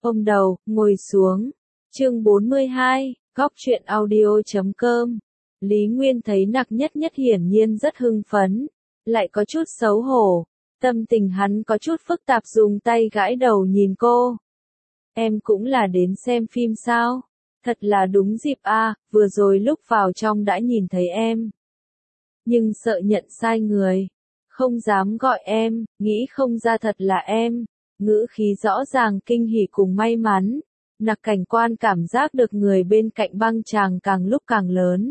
ôm đầu, ngồi xuống. Chương 42, góc truyện audio.com. Lý Nguyên thấy Nặc Nhất Nhất hiển nhiên rất hưng phấn, lại có chút xấu hổ. Tâm tình hắn có chút phức tạp, dùng tay gãi đầu nhìn cô. Em cũng là đến xem phim sao? Thật là đúng dịp a, vừa rồi lúc vào trong đã nhìn thấy em. Nhưng sợ nhận sai người. Không dám gọi em, nghĩ không ra thật là em. Ngữ khí rõ ràng kinh hỉ cùng may mắn. Nặc Cảnh Quan cảm giác được người bên cạnh băng chàng càng lúc càng lớn.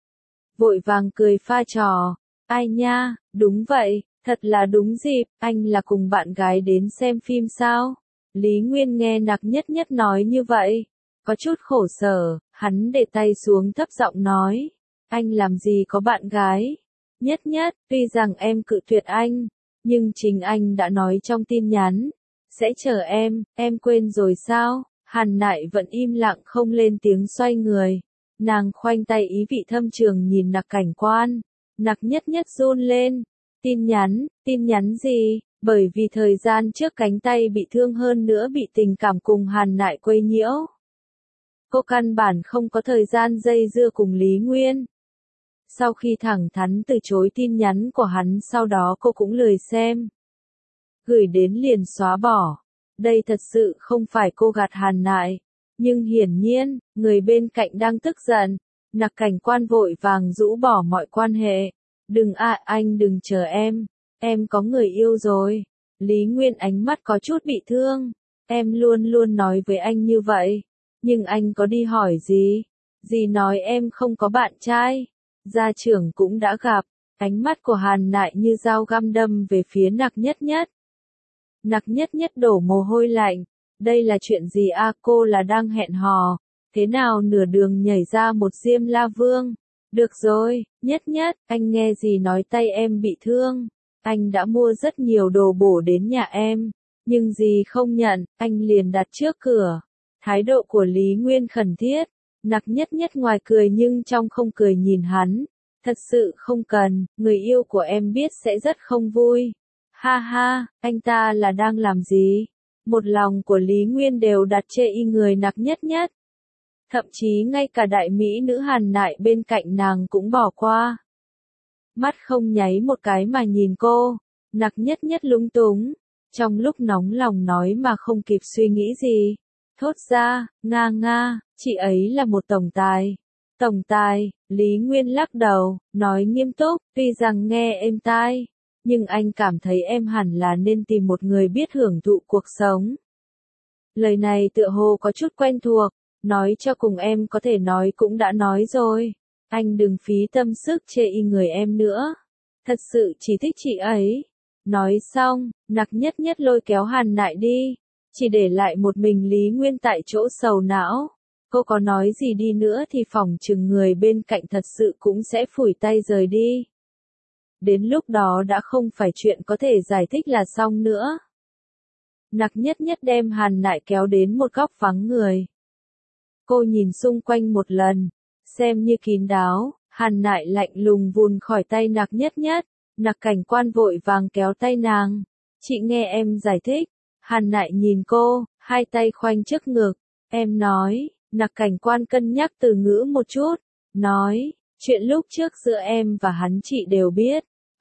Vội vàng cười pha trò. Ai nha, đúng vậy, thật là đúng dịp, anh là cùng bạn gái đến xem phim sao? Lý Nguyên nghe Nặc Nhất Nhất nói như vậy, có chút khổ sở, hắn để tay xuống thấp giọng nói. Anh làm gì có bạn gái? Nhất Nhất, tuy rằng em cự tuyệt anh, nhưng chính anh đã nói trong tin nhắn, sẽ chờ em quên rồi sao? Hàn Nại vẫn im lặng không lên tiếng, xoay người. Nàng khoanh tay ý vị thâm trường nhìn Nặc Cảnh Quan. Nặc Nhất Nhất run lên. Tin nhắn gì? Bởi vì thời gian trước cánh tay bị thương, hơn nữa bị tình cảm cùng Hàn Nại quấy nhiễu. Cô căn bản không có thời gian dây dưa cùng Lý Nguyên. Sau khi thẳng thắn từ chối tin nhắn của hắn, sau đó cô cũng lười xem. Gửi đến liền xóa bỏ. Đây thật sự không phải cô gạt Hàn Nại. Nhưng hiển nhiên, người bên cạnh đang tức giận. Nặc Cảnh Quan vội vàng rũ bỏ mọi quan hệ. Đừng anh đừng chờ em có người yêu rồi. Lý Nguyên ánh mắt có chút bị thương. Em luôn luôn nói với anh như vậy. Nhưng anh có đi hỏi gì? Dì nói em không có bạn trai. Gia trưởng cũng đã gặp. Ánh mắt của Hàn Nại như dao găm đâm về phía Nặc Nhất Nhất. Nặc Nhất Nhất đổ mồ hôi lạnh. Đây là chuyện gì a? Cô là đang hẹn hò. Thế nào nửa đường nhảy ra một Diêm La Vương? Được rồi, Nhất Nhất, anh nghe gì nói tay em bị thương. Anh đã mua rất nhiều đồ bổ đến nhà em. Nhưng dì không nhận, anh liền đặt trước cửa. Thái độ của Lý Nguyên khẩn thiết. Nặc Nhất Nhất ngoài cười nhưng trong không cười nhìn hắn. Thật sự không cần, người yêu của em biết sẽ rất không vui. Ha ha, anh ta là đang làm gì? Một lòng của Lý Nguyên đều đặt chê y người Nặc Nhất Nhất. Thậm chí ngay cả đại mỹ nữ Hàn Nại bên cạnh nàng cũng bỏ qua. Mắt không nháy một cái mà nhìn cô. Nặc Nhất Nhất lúng túng. Trong lúc nóng lòng nói mà không kịp suy nghĩ gì. Thốt ra, nga, chị ấy là một tổng tài. Tổng tài, Lý Nguyên lắc đầu, nói nghiêm túc, tuy rằng nghe êm tai. Nhưng anh cảm thấy em hẳn là nên tìm một người biết hưởng thụ cuộc sống. Lời này tựa hồ có chút quen thuộc. Nói cho cùng em có thể nói cũng đã nói rồi. Anh đừng phí tâm sức chê y người em nữa. Thật sự chỉ thích chị ấy. Nói xong, Nặc Nhất Nhất lôi kéo Hàn Nại đi. Chỉ để lại một mình Lý Nguyên tại chỗ sầu não. Cô có nói gì đi nữa thì phỏng chừng người bên cạnh thật sự cũng sẽ phủi tay rời đi. Đến lúc đó đã không phải chuyện có thể giải thích là xong nữa. Nặc Nhất Nhất đem Hàn Nại kéo đến một góc vắng người. Cô nhìn xung quanh một lần, xem như kín đáo. Hàn Nại lạnh lùng vụn khỏi tay Nặc Nhất Nhất. Nặc Cảnh Quan vội vàng kéo tay nàng. Chị nghe em giải thích. Hàn Nại nhìn cô, hai tay khoanh trước ngực. Em nói. Nặc Cảnh Quan cân nhắc từ ngữ một chút. Nói, chuyện lúc trước giữa em và hắn chị đều biết.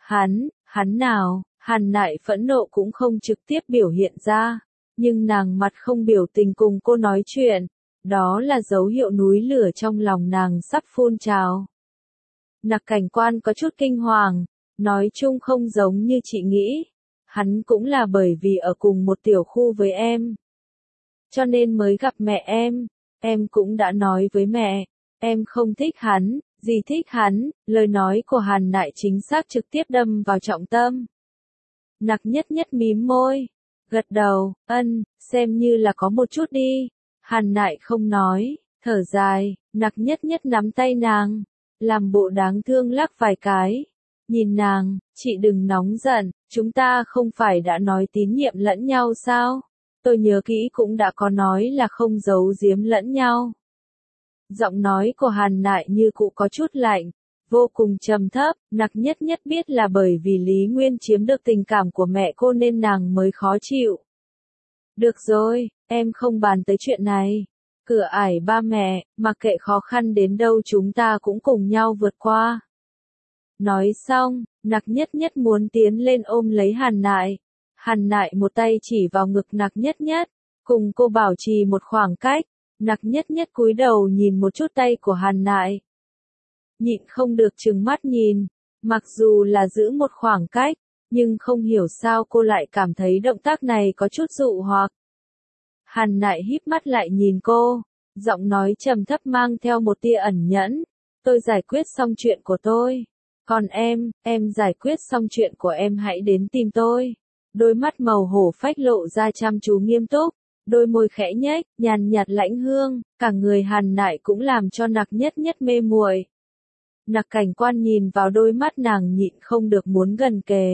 Hắn nào? Hàn Nại phẫn nộ cũng không trực tiếp biểu hiện ra. Nhưng nàng mặt không biểu tình cùng cô nói chuyện. Đó là dấu hiệu núi lửa trong lòng nàng sắp phun trào. Nặc Cảnh Quan có chút kinh hoàng. Nói chung không giống như chị nghĩ. Hắn cũng là bởi vì ở cùng một tiểu khu với em. Cho nên mới gặp mẹ em. Em cũng đã nói với mẹ. Em không thích hắn. Dì thích hắn. Lời nói của Hàn Nại chính xác trực tiếp đâm vào trọng tâm. Nặc Nhất Nhất mím môi. Gật đầu. Xem như là có một chút đi. Hàn Nại không nói. Thở dài. Nặc Nhất Nhất nắm tay nàng. Làm bộ đáng thương lắc vài cái. Nhìn nàng. Chị đừng nóng giận. Chúng ta không phải đã nói tín nhiệm lẫn nhau sao? Tôi nhớ kỹ cũng đã có nói là không giấu giếm lẫn nhau. Giọng nói của Hàn Nại như cũ có chút lạnh, vô cùng trầm thấp. Nặc Nhất Nhất biết là bởi vì Lý Nguyên chiếm được tình cảm của mẹ cô nên nàng mới khó chịu. Được rồi, em không bàn tới chuyện này. Cửa ải ba mẹ, mặc kệ khó khăn đến đâu chúng ta cũng cùng nhau vượt qua. Nói xong, Nặc Nhất Nhất muốn tiến lên ôm lấy Hàn Nại. Hàn Nại một tay chỉ vào ngực Nặc Nhất Nhất, cùng cô bảo trì một khoảng cách. Nặc Nhất Nhất cúi đầu nhìn một chút tay của Hàn Nại. Nhịn không được trừng mắt nhìn, mặc dù là giữ một khoảng cách, nhưng không hiểu sao cô lại cảm thấy động tác này có chút dụ hoặc. Hàn Nại híp mắt lại nhìn cô, giọng nói trầm thấp mang theo một tia ẩn nhẫn. Tôi giải quyết xong chuyện của tôi. Còn em giải quyết xong chuyện của em hãy đến tìm tôi. Đôi mắt màu hổ phách lộ ra chăm chú nghiêm túc, đôi môi khẽ nhếch, nhàn nhạt lãnh hương, cả người Hàn Nại cũng làm cho Nặc Nhất Nhất mê muội. Nặc Cảnh Quan nhìn vào đôi mắt nàng nhịn không được muốn gần kề.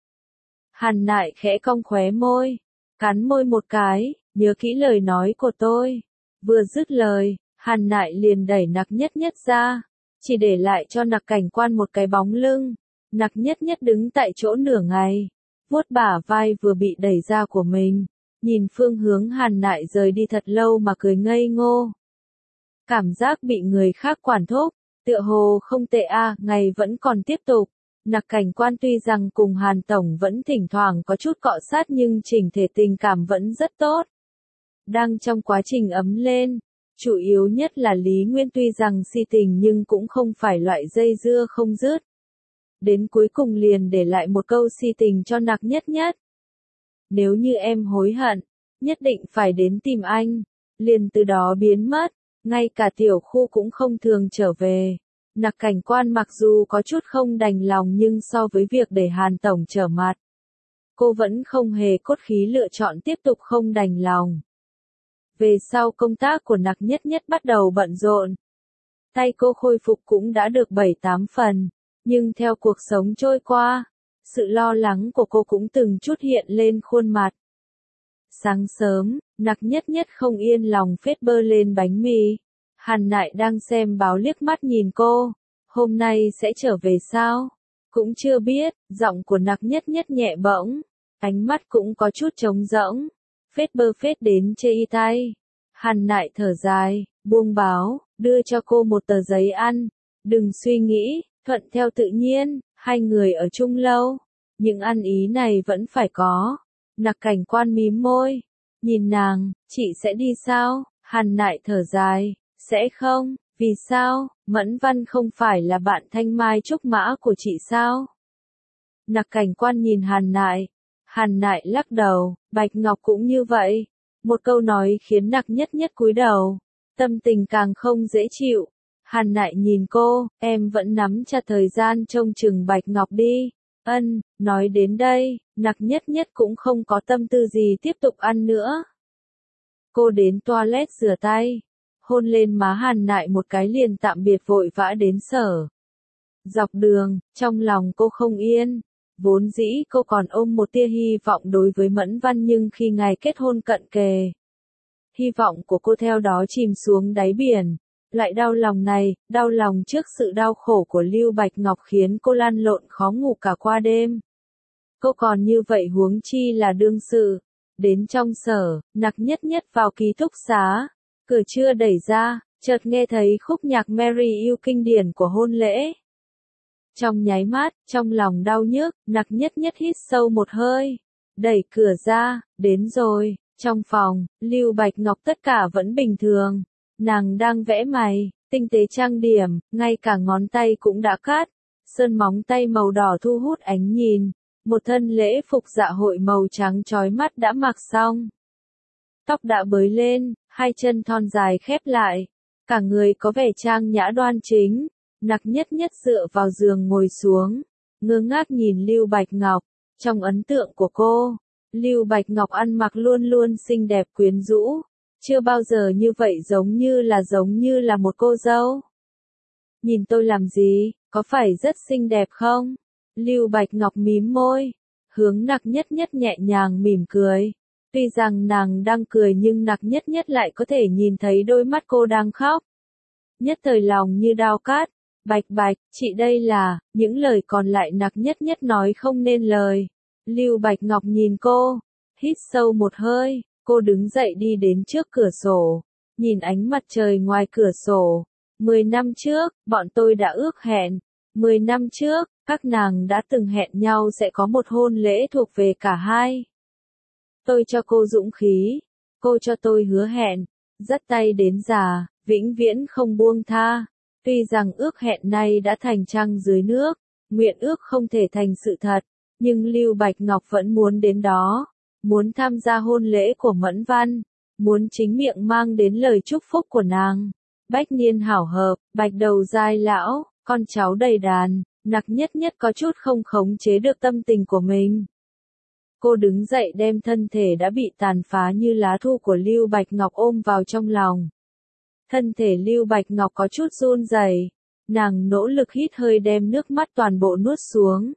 Hàn Nại khẽ cong khóe môi, cắn môi một cái, nhớ kỹ lời nói của tôi. Vừa dứt lời, Hàn Nại liền đẩy Nặc Nhất Nhất ra, chỉ để lại cho Nặc Cảnh Quan một cái bóng lưng. Nặc Nhất Nhất đứng tại chỗ nửa ngày, vuốt bả vai vừa bị đẩy ra của mình, nhìn phương hướng Hàn Nại rời đi thật lâu mà cười ngây ngô. Cảm giác bị người khác quản thúc, tựa hồ không tệ a, ngày vẫn còn tiếp tục. Nặc Cảnh Quan tuy rằng cùng Hàn Tổng vẫn thỉnh thoảng có chút cọ sát nhưng chỉnh thể tình cảm vẫn rất tốt. Đang trong quá trình ấm lên, chủ yếu nhất là Lý Nguyên tuy rằng si tình nhưng cũng không phải loại dây dưa không dứt. Đến cuối cùng liền để lại một câu si tình cho Nặc Nhất Nhất. Nếu như em hối hận, nhất định phải đến tìm anh. Liền từ đó biến mất, ngay cả tiểu khu cũng không thường trở về. Nặc Cảnh Quan mặc dù có chút không đành lòng nhưng so với việc để Hàn Tổng trở mặt, cô vẫn không hề cốt khí lựa chọn tiếp tục không đành lòng. Về sau công tác của Nặc Nhất Nhất bắt đầu bận rộn. Tay cô khôi phục cũng đã được 7-8 phần, nhưng theo cuộc sống trôi qua, sự lo lắng của cô cũng từng chút hiện lên khuôn mặt. Sáng sớm, Nặc Nhất Nhất không yên lòng phết bơ lên bánh mì. Hàn Nại đang xem báo liếc mắt nhìn cô. Hôm nay sẽ trở về sao? Cũng chưa biết, giọng của Nặc Nhất Nhất nhẹ bỗng, ánh mắt cũng có chút trống rỗng. Phết bơ phết đến chê y tay. Hàn Nại thở dài, buông báo, đưa cho cô một tờ giấy ăn. Đừng suy nghĩ, thuận theo tự nhiên, hai người ở chung lâu. Những ăn ý này vẫn phải có. Nặc Cảnh Quan mím môi, nhìn nàng, chị sẽ đi sao? Hàn Nại thở dài, sẽ không, vì sao? Mẫn Văn không phải là bạn thanh mai trúc mã của chị sao? Nặc Cảnh Quan nhìn Hàn Nại lắc đầu, Bạch Ngọc cũng như vậy. Một câu nói khiến Nặc Nhất Nhất cúi đầu, tâm tình càng không dễ chịu. Hàn Nại nhìn cô, em vẫn nắm chặt thời gian trông chừng Bạch Ngọc đi. Nói đến đây, Nặc Nhất Nhất cũng không có tâm tư gì tiếp tục ăn nữa. Cô đến toilet rửa tay, hôn lên má Hàn Nại một cái liền tạm biệt vội vã đến sở. Dọc đường, trong lòng cô không yên. Vốn dĩ cô còn ôm một tia hy vọng đối với Mẫn Văn nhưng khi ngày kết hôn cận kề, hy vọng của cô theo đó chìm xuống đáy biển. Lại đau lòng này, đau lòng trước sự đau khổ của Lưu Bạch Ngọc khiến cô lăn lộn khó ngủ cả qua đêm. Cô còn như vậy huống chi là đương sự. Đến trong sở, Nặc Nhất Nhất vào ký túc xá. Cửa chưa đẩy ra, chợt nghe thấy khúc nhạc Mary You kinh điển của hôn lễ. Trong nháy mắt, trong lòng đau nhức, Nặc Nhất Nhất hít sâu một hơi. Đẩy cửa ra, đến rồi. Trong phòng, Lưu Bạch Ngọc tất cả vẫn bình thường. Nàng đang vẽ mày, tinh tế trang điểm, ngay cả ngón tay cũng đã cắt. Sơn móng tay màu đỏ thu hút ánh nhìn. Một thân lễ phục dạ hội màu trắng chói mắt đã mặc xong. Tóc đã bới lên, hai chân thon dài khép lại. Cả người có vẻ trang nhã đoan chính. Nặc Nhất Nhất dựa vào giường ngồi xuống, ngơ ngác nhìn Lưu Bạch Ngọc. Trong ấn tượng của cô, Lưu Bạch Ngọc ăn mặc luôn luôn xinh đẹp quyến rũ. Chưa bao giờ như vậy giống như là một cô dâu. Nhìn tôi làm gì, có phải rất xinh đẹp không? Lưu Bạch Ngọc mím môi, hướng Nặc Nhất Nhất nhẹ nhàng mỉm cười. Tuy rằng nàng đang cười nhưng Nặc Nhất Nhất lại có thể nhìn thấy đôi mắt cô đang khóc. Nhất thời lòng như dao cát. Bạch, chị đây là, những lời còn lại Nặc Nhất Nhất nói không nên lời. Lưu Bạch Ngọc nhìn cô, hít sâu một hơi, Cô đứng dậy đi đến trước cửa sổ, nhìn ánh mặt trời ngoài cửa sổ. 10 năm trước, bọn tôi đã ước hẹn. 10 năm trước, các nàng đã từng hẹn nhau sẽ có một hôn lễ thuộc về cả hai. Tôi cho cô dũng khí. Cô cho tôi hứa hẹn. Dắt tay đến già, vĩnh viễn không buông tha. Tuy rằng ước hẹn này đã thành trăng dưới nước, nguyện ước không thể thành sự thật, nhưng Lưu Bạch Ngọc vẫn muốn đến đó. Muốn tham gia hôn lễ của Mẫn Văn. Muốn chính miệng mang đến lời chúc phúc của nàng. Bách niên hảo hợp, bạch đầu giai lão, con cháu đầy đàn, Nặc Nhất Nhất có chút không khống chế được tâm tình của mình. Cô đứng dậy đem thân thể đã bị tàn phá như lá thu của Lưu Bạch Ngọc ôm vào trong lòng. Thân thể Lưu Bạch Ngọc có chút run rẩy, nàng nỗ lực hít hơi đem nước mắt toàn bộ nuốt xuống.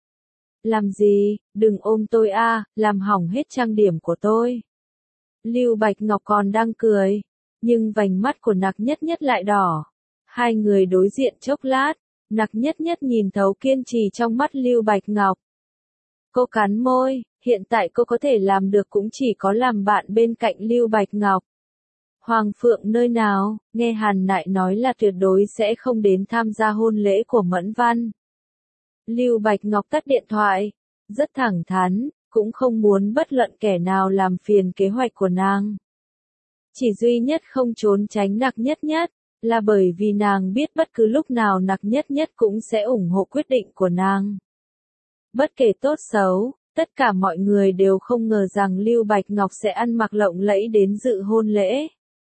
Làm gì, đừng ôm tôi a, làm hỏng hết trang điểm của tôi. Lưu Bạch Ngọc còn đang cười, nhưng vành mắt của Nặc Nhất Nhất lại đỏ. Hai người đối diện chốc lát, Nặc Nhất Nhất nhìn thấu kiên trì trong mắt Lưu Bạch Ngọc. Cô cắn môi, hiện tại cô có thể làm được cũng chỉ có làm bạn bên cạnh Lưu Bạch Ngọc. Hoàng Phượng nơi nào, nghe Hàn Nại nói là tuyệt đối sẽ không đến tham gia hôn lễ của Mẫn Văn. Lưu Bạch Ngọc tắt điện thoại, rất thẳng thắn, cũng không muốn bất luận kẻ nào làm phiền kế hoạch của nàng. Chỉ duy nhất không trốn tránh Nặc Nhất Nhất, là bởi vì nàng biết bất cứ lúc nào Nặc Nhất Nhất cũng sẽ ủng hộ quyết định của nàng. Bất kể tốt xấu, tất cả mọi người đều không ngờ rằng Lưu Bạch Ngọc sẽ ăn mặc lộng lẫy đến dự hôn lễ.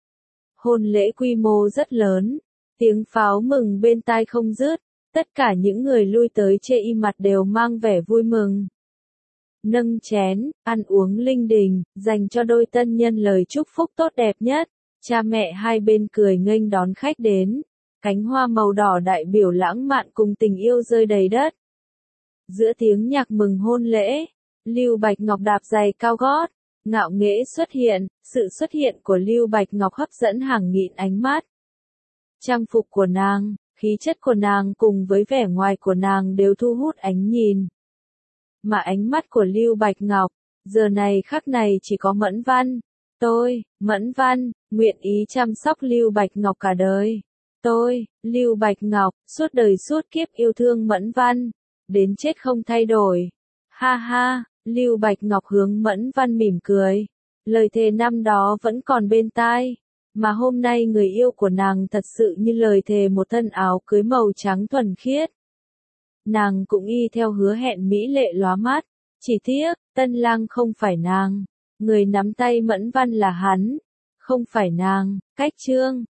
Hôn lễ quy mô rất lớn, tiếng pháo mừng bên tai không dứt, tất cả những người lui tới chê y mặt đều mang vẻ vui mừng. Nâng chén, ăn uống linh đình, dành cho đôi tân nhân lời chúc phúc tốt đẹp nhất. Cha mẹ hai bên cười nghênh đón khách đến. Cánh hoa màu đỏ đại biểu lãng mạn cùng tình yêu rơi đầy đất. Giữa tiếng nhạc mừng hôn lễ, Lưu Bạch Ngọc đạp giày cao gót, ngạo nghễ xuất hiện. Sự xuất hiện của Lưu Bạch Ngọc hấp dẫn hàng nghìn ánh mắt. Trang phục của nàng, khí chất của nàng cùng với vẻ ngoài của nàng đều thu hút ánh nhìn. Mà ánh mắt của Lưu Bạch Ngọc, giờ này khắc này chỉ có Mẫn Văn. Tôi, Mẫn Văn, nguyện ý chăm sóc Lưu Bạch Ngọc cả đời. Tôi, Lưu Bạch Ngọc, suốt đời suốt kiếp yêu thương Mẫn Văn, đến chết không thay đổi. Ha ha, Lưu Bạch Ngọc hướng Mẫn Văn mỉm cười. Lời thề năm đó vẫn còn bên tai. Mà hôm nay người yêu của nàng thật sự như lời thề một thân áo cưới màu trắng thuần khiết. Nàng cũng y theo hứa hẹn mỹ lệ lóa mắt. Chỉ tiếc, tân lang không phải nàng. Người nắm tay Mẫn Văn là hắn. Không phải nàng. Cách chương